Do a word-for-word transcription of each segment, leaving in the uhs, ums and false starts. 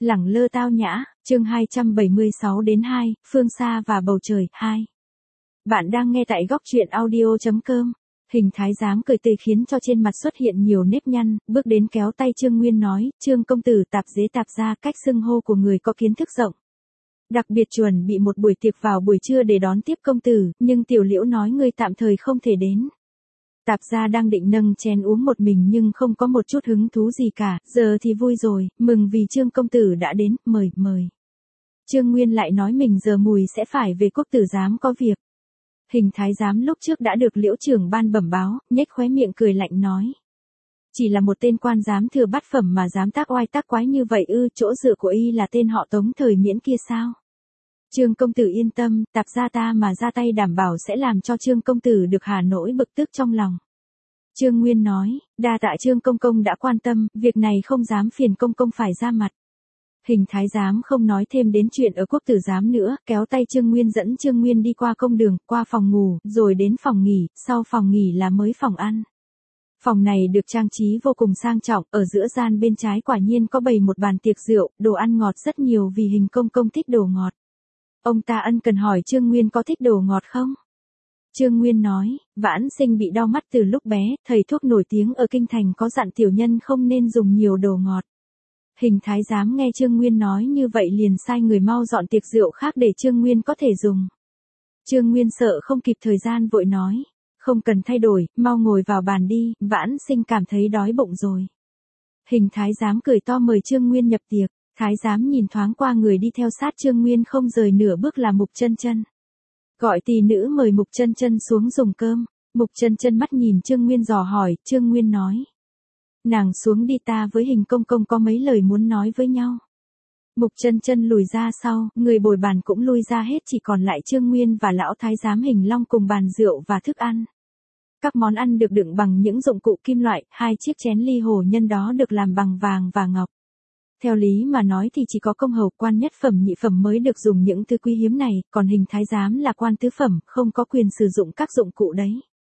Lẳng lơ tao nhã, chương hai trăm bảy mươi sáu đến hai, phương xa và bầu trời, hai. Bạn đang nghe tại góc truyện audio chấm com. Hình thái giám cười tươi khiến cho trên mặt xuất hiện nhiều nếp nhăn, bước đến kéo tay Trương Nguyên nói, Trương công tử tạp dế tạp gia, cách xưng hô của người có kiến thức rộng. Đặc biệt chuẩn bị một buổi tiệc vào buổi trưa để đón tiếp công tử, nhưng tiểu liễu nói ngươi tạm thời không thể đến. Tạp gia đang định nâng chén uống một mình nhưng không có một chút hứng thú gì cả, giờ thì vui rồi, mừng vì Trương công tử đã đến, mời, mời. Trương Nguyên lại nói mình giờ mùi sẽ phải về quốc tử giám có việc. Hình thái giám lúc trước đã được liễu trưởng ban bẩm báo, nhếch khóe miệng cười lạnh nói. Chỉ là một tên quan giám thừa bát phẩm mà dám tác oai tác quái như vậy ư, chỗ dựa của y là tên họ Tống thời Miễn kia sao? Trương công tử yên tâm, tạp gia ta mà ra tay đảm bảo sẽ làm cho Trương công tử được hà nỗi bực tức trong lòng. Trương Nguyên nói, đa tạ Trương công công đã quan tâm, việc này không dám phiền công công phải ra mặt. Hình thái giám không nói thêm đến chuyện ở quốc tử giám nữa, kéo tay Trương Nguyên dẫn Trương Nguyên đi qua công đường, qua phòng ngủ, rồi đến phòng nghỉ, sau phòng nghỉ là mới phòng ăn. Phòng này được trang trí vô cùng sang trọng, ở giữa gian bên trái quả nhiên có bày một bàn tiệc rượu, đồ ăn ngọt rất nhiều vì hình công công thích đồ ngọt. Ông ta ân cần hỏi Trương Nguyên có thích đồ ngọt không? Trương Nguyên nói, Vãn Sinh bị đau mắt từ lúc bé, thầy thuốc nổi tiếng ở kinh thành có dặn tiểu nhân không nên dùng nhiều đồ ngọt. Hình thái giám nghe Trương Nguyên nói như vậy liền sai người mau dọn tiệc rượu khác để Trương Nguyên có thể dùng. Trương Nguyên sợ không kịp thời gian vội nói, không cần thay đổi, mau ngồi vào bàn đi, Vãn Sinh cảm thấy đói bụng rồi. Hình thái giám cười to mời Trương Nguyên nhập tiệc. Thái giám nhìn thoáng qua người đi theo sát Trương Nguyên không rời nửa bước là Mục Chân Chân. Gọi tỳ nữ mời Mục Chân Chân xuống dùng cơm. Mục Chân Chân mắt nhìn Trương Nguyên dò hỏi, Trương Nguyên nói. Nàng xuống đi, ta với hình công công có mấy lời muốn nói với nhau. Mục Chân Chân lùi ra sau, người bồi bàn cũng lui ra hết, chỉ còn lại Trương Nguyên và lão thái giám Hình Long cùng bàn rượu và thức ăn. Các món ăn được đựng bằng những dụng cụ kim loại, hai chiếc chén ly hồ nhân đó được làm bằng vàng và ngọc. Theo lý mà nói thì chỉ có công hầu quan nhất phẩm nhị phẩm mới được dùng những thứ quý hiếm này, còn hình thái giám là quan tứ phẩm, không có quyền sử dụng các dụng cụ đấy.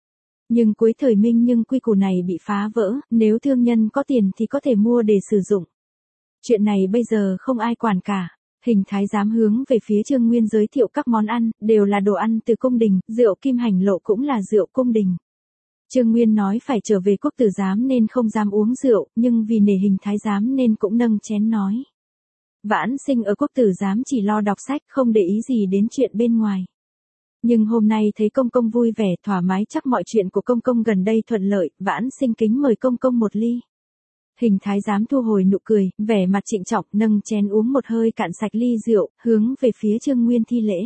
Nhưng cuối thời Minh nhưng quy củ này bị phá vỡ, nếu thương nhân có tiền thì có thể mua để sử dụng. Chuyện này bây giờ không ai quản cả. Hình thái giám hướng về phía Trương Nguyên giới thiệu các món ăn, đều là đồ ăn từ cung đình, rượu kim hành lộ cũng là rượu cung đình. Trương Nguyên nói phải trở về quốc tử giám nên không dám uống rượu, nhưng vì nể hình thái giám nên cũng nâng chén nói. Vãn Sinh ở quốc tử giám chỉ lo đọc sách không để ý gì đến chuyện bên ngoài. Nhưng hôm nay thấy công công vui vẻ thoải mái chắc mọi chuyện của công công gần đây thuận lợi, Vãn Sinh kính mời công công một ly. Hình thái giám thu hồi nụ cười, vẻ mặt trịnh trọng nâng chén uống một hơi cạn sạch ly rượu, hướng về phía Trương Nguyên thi lễ.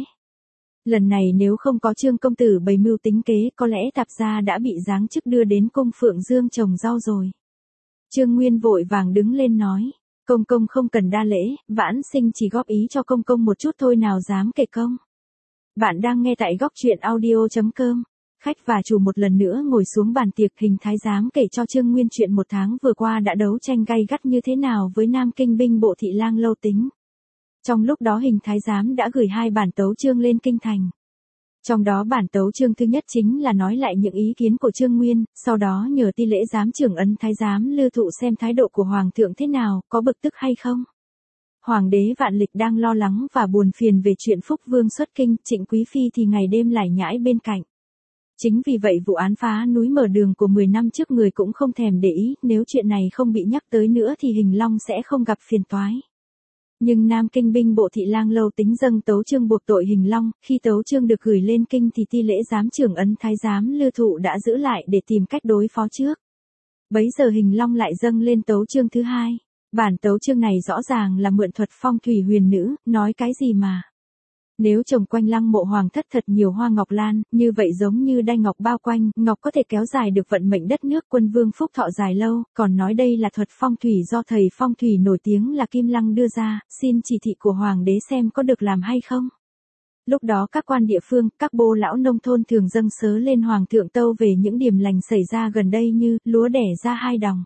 Lần này nếu không có Trương công tử bày mưu tính kế, có lẽ tạp gia đã bị giáng chức đưa đến cung Phượng Dương trồng rau rồi. Trương Nguyên vội vàng đứng lên nói, công công không cần đa lễ, Vãn Sinh chỉ góp ý cho công công một chút thôi nào dám kể công. Bạn đang nghe tại góc truyện audio chấm com. Khách và chủ một lần nữa ngồi xuống bàn tiệc, hình thái giám kể cho Trương Nguyên chuyện một tháng vừa qua đã đấu tranh gay gắt như thế nào với Nam Kinh binh bộ Thị Lang Lâu Tính. Trong lúc đó hình thái giám đã gửi hai bản tấu chương lên kinh thành. Trong đó bản tấu chương thứ nhất chính là nói lại những ý kiến của Trương Nguyên, sau đó nhờ ti lễ giám trưởng ấn thái giám Lư Thụ xem thái độ của Hoàng thượng thế nào, có bực tức hay không. Hoàng đế Vạn Lịch đang lo lắng và buồn phiền về chuyện Phúc Vương xuất kinh, Trịnh Quý Phi thì ngày đêm lải nhải bên cạnh. Chính vì vậy vụ án phá núi mở đường của mười năm trước người cũng không thèm để ý, nếu chuyện này không bị nhắc tới nữa thì Hình Long sẽ không gặp phiền toái. Nhưng Nam Kinh binh bộ Thị Lang Lâu Tính dâng tấu chương buộc tội Hình Long, khi tấu chương được gửi lên kinh thì ti lễ giám trưởng ấn thái giám Lư Thụ đã giữ lại để tìm cách đối phó trước. Bấy giờ Hình Long lại dâng lên tấu chương thứ hai. Bản tấu chương này rõ ràng là mượn thuật phong thủy huyền nữ, nói cái gì mà. Nếu trồng quanh lăng mộ hoàng thất thật nhiều hoa ngọc lan, như vậy giống như đai ngọc bao quanh, ngọc có thể kéo dài được vận mệnh đất nước, quân vương phúc thọ dài lâu, còn nói đây là thuật phong thủy do thầy phong thủy nổi tiếng là Kim Lăng đưa ra, xin chỉ thị của hoàng đế xem có được làm hay không. Lúc đó các quan địa phương, các bô lão nông thôn thường dâng sớ lên hoàng thượng tâu về những điểm lành xảy ra gần đây như, lúa đẻ ra hai đồng.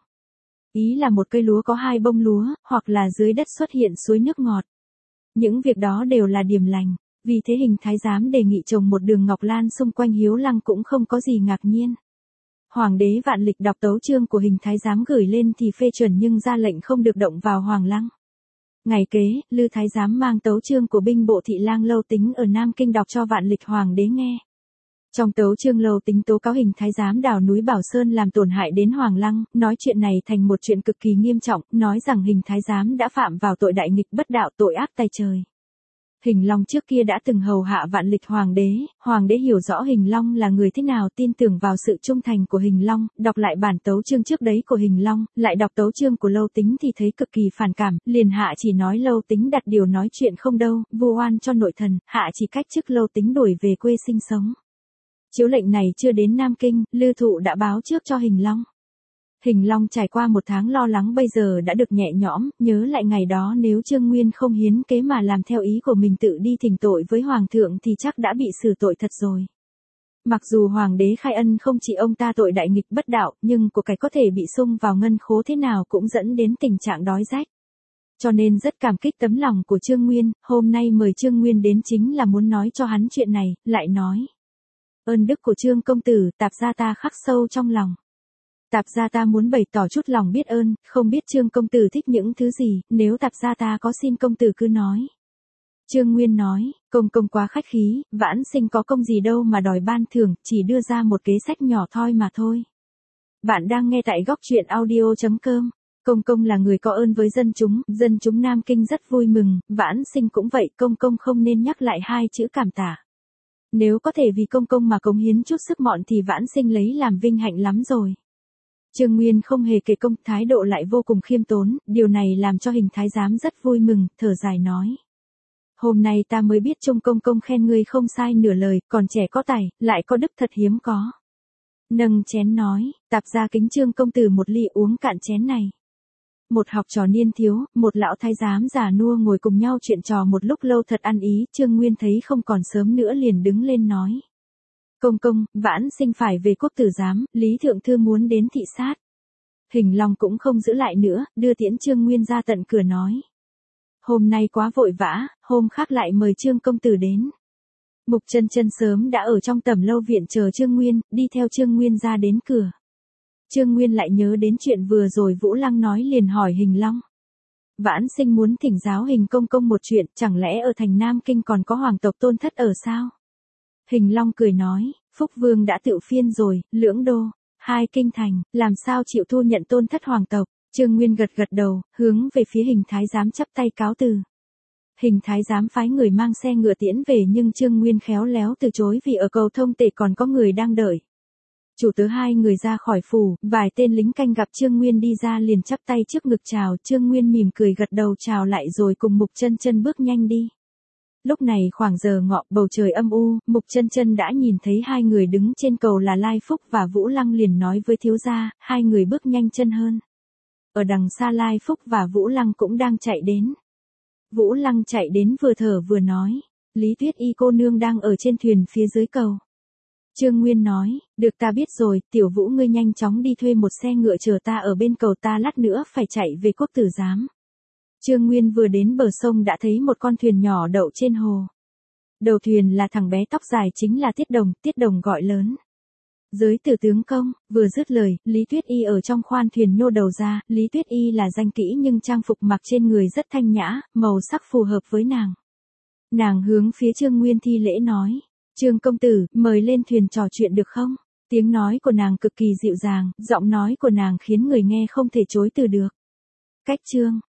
Ý là một cây lúa có hai bông lúa, hoặc là dưới đất xuất hiện suối nước ngọt. Những việc đó đều là điểm lành. Vì thế hình thái giám đề nghị trồng một đường ngọc lan xung quanh hiếu lăng cũng không có gì ngạc nhiên. Hoàng đế Vạn Lịch đọc tấu chương của hình thái giám gửi lên thì phê chuẩn nhưng ra lệnh không được động vào hoàng lăng. Ngày kế, Lư Thái Giám mang tấu chương của binh bộ thị lang Lâu Tính ở Nam Kinh đọc cho Vạn Lịch Hoàng đế nghe. Trong tấu chương Lâu Tính tố cáo Hình Thái Giám đào núi Bảo Sơn làm tổn hại đến Hoàng Lăng, nói chuyện này thành một chuyện cực kỳ nghiêm trọng, nói rằng Hình Thái Giám đã phạm vào tội đại nghịch bất đạo, tội ác tày trời. Hình Long trước kia đã từng hầu hạ Vạn Lịch Hoàng đế, Hoàng đế hiểu rõ Hình Long là người thế nào, tin tưởng vào sự trung thành của Hình Long, đọc lại bản tấu chương trước đấy của Hình Long, lại đọc tấu chương của Lâu Tính thì thấy cực kỳ phản cảm, liền hạ chỉ nói Lâu Tính đặt điều nói chuyện không đâu, vu oan cho nội thần, hạ chỉ cách chức Lâu Tính đuổi về quê sinh sống. Chiếu lệnh này chưa đến Nam Kinh, Lư Thụ đã báo trước cho Hình Long. Hình Long trải qua một tháng lo lắng bây giờ đã được nhẹ nhõm, nhớ lại ngày đó nếu Trương Nguyên không hiến kế mà làm theo ý của mình tự đi thỉnh tội với Hoàng thượng thì chắc đã bị xử tội thật rồi. Mặc dù Hoàng đế khai ân không chỉ ông ta tội đại nghịch bất đạo, nhưng của cải có thể bị xung vào ngân khố thế nào cũng dẫn đến tình trạng đói rách. Cho nên rất cảm kích tấm lòng của Trương Nguyên, hôm nay mời Trương Nguyên đến chính là muốn nói cho hắn chuyện này, lại nói. Ơn đức của Trương công tử, Tạp gia ta khắc sâu trong lòng. Tạp gia ta muốn bày tỏ chút lòng biết ơn, không biết Trương công tử thích những thứ gì, nếu Tạp gia ta có xin công tử cứ nói. Trương Nguyên nói, công công quá khách khí, Vãn Sinh có công gì đâu mà đòi ban thưởng, chỉ đưa ra một kế sách nhỏ thôi mà thôi. Bạn đang nghe tại góc truyện audio chấm com. Công công là người có ơn với dân chúng, dân chúng Nam Kinh rất vui mừng, Vãn Sinh cũng vậy, công công không nên nhắc lại hai chữ cảm tả. Nếu có thể vì công công mà cống hiến chút sức mọn thì Vãn Sinh lấy làm vinh hạnh lắm rồi. Trương Nguyên không hề kể công, thái độ lại vô cùng khiêm tốn, điều này làm cho Hình Thái Giám rất vui mừng, thở dài nói. Hôm nay ta mới biết Trung công công khen ngươi không sai nửa lời, còn trẻ có tài, lại có đức thật hiếm có. Nâng chén nói, Tạp gia kính Trương công tử một ly, uống cạn chén này. Một học trò niên thiếu, một lão thái giám già nua ngồi cùng nhau chuyện trò một lúc lâu thật ăn ý, Trương Nguyên thấy không còn sớm nữa liền đứng lên nói. Công công, Vãn Sinh phải về quốc tử giám, Lý Thượng Thư muốn đến thị sát. Hình Long cũng không giữ lại nữa, đưa tiễn Trương Nguyên ra tận cửa nói. Hôm nay quá vội vã, hôm khác lại mời Trương công tử đến. Mục Chân Chân sớm đã ở trong tầm lâu viện chờ Trương Nguyên, đi theo Trương Nguyên ra đến cửa. Trương Nguyên lại nhớ đến chuyện vừa rồi Vũ Lăng nói liền hỏi Hình Long. Vãn Sinh muốn thỉnh giáo Hình công công một chuyện, chẳng lẽ ở thành Nam Kinh còn có hoàng tộc tôn thất ở sao? Hình Long cười nói, Phúc Vương đã tự phiên rồi, lưỡng đô, hai kinh thành, làm sao chịu thu nhận tôn thất hoàng tộc? Trương Nguyên gật gật đầu, hướng về phía Hình Thái Giám chắp tay cáo từ. Hình Thái Giám phái người mang xe ngựa tiễn về nhưng Trương Nguyên khéo léo từ chối vì ở cầu Thông Tể còn có người đang đợi. Chủ tớ hai người ra khỏi phủ, vài tên lính canh gặp Trương Nguyên đi ra liền chắp tay trước ngực chào, Trương Nguyên mỉm cười gật đầu chào lại rồi cùng Mục Chân Chân bước nhanh đi. Lúc này khoảng giờ ngọ, bầu trời âm u, Mục Chân Chân đã nhìn thấy hai người đứng trên cầu là Lai Phúc và Vũ Lăng liền nói với thiếu gia, hai người bước nhanh chân hơn. Ở đằng xa Lai Phúc và Vũ Lăng cũng đang chạy đến. Vũ Lăng chạy đến vừa thở vừa nói, Lý Tuyết Y cô nương đang ở trên thuyền phía dưới cầu. Trương Nguyên nói, được ta biết rồi, Tiểu Vũ ngươi nhanh chóng đi thuê một xe ngựa chờ ta ở bên cầu, ta lát nữa phải chạy về quốc tử giám. Trương Nguyên vừa đến bờ sông đã thấy một con thuyền nhỏ đậu trên hồ. Đầu thuyền là thằng bé tóc dài chính là Tiết Đồng, Tiết Đồng gọi lớn. Giới tử tướng công, vừa dứt lời, Lý Tuyết Y ở trong khoan thuyền nhô đầu ra, Lý Tuyết Y là danh kỹ nhưng trang phục mặc trên người rất thanh nhã, màu sắc phù hợp với nàng. Nàng hướng phía Trương Nguyên thi lễ nói, Trương công tử, mời lên thuyền trò chuyện được không? Tiếng nói của nàng cực kỳ dịu dàng, giọng nói của nàng khiến người nghe không thể chối từ được. Cách Trương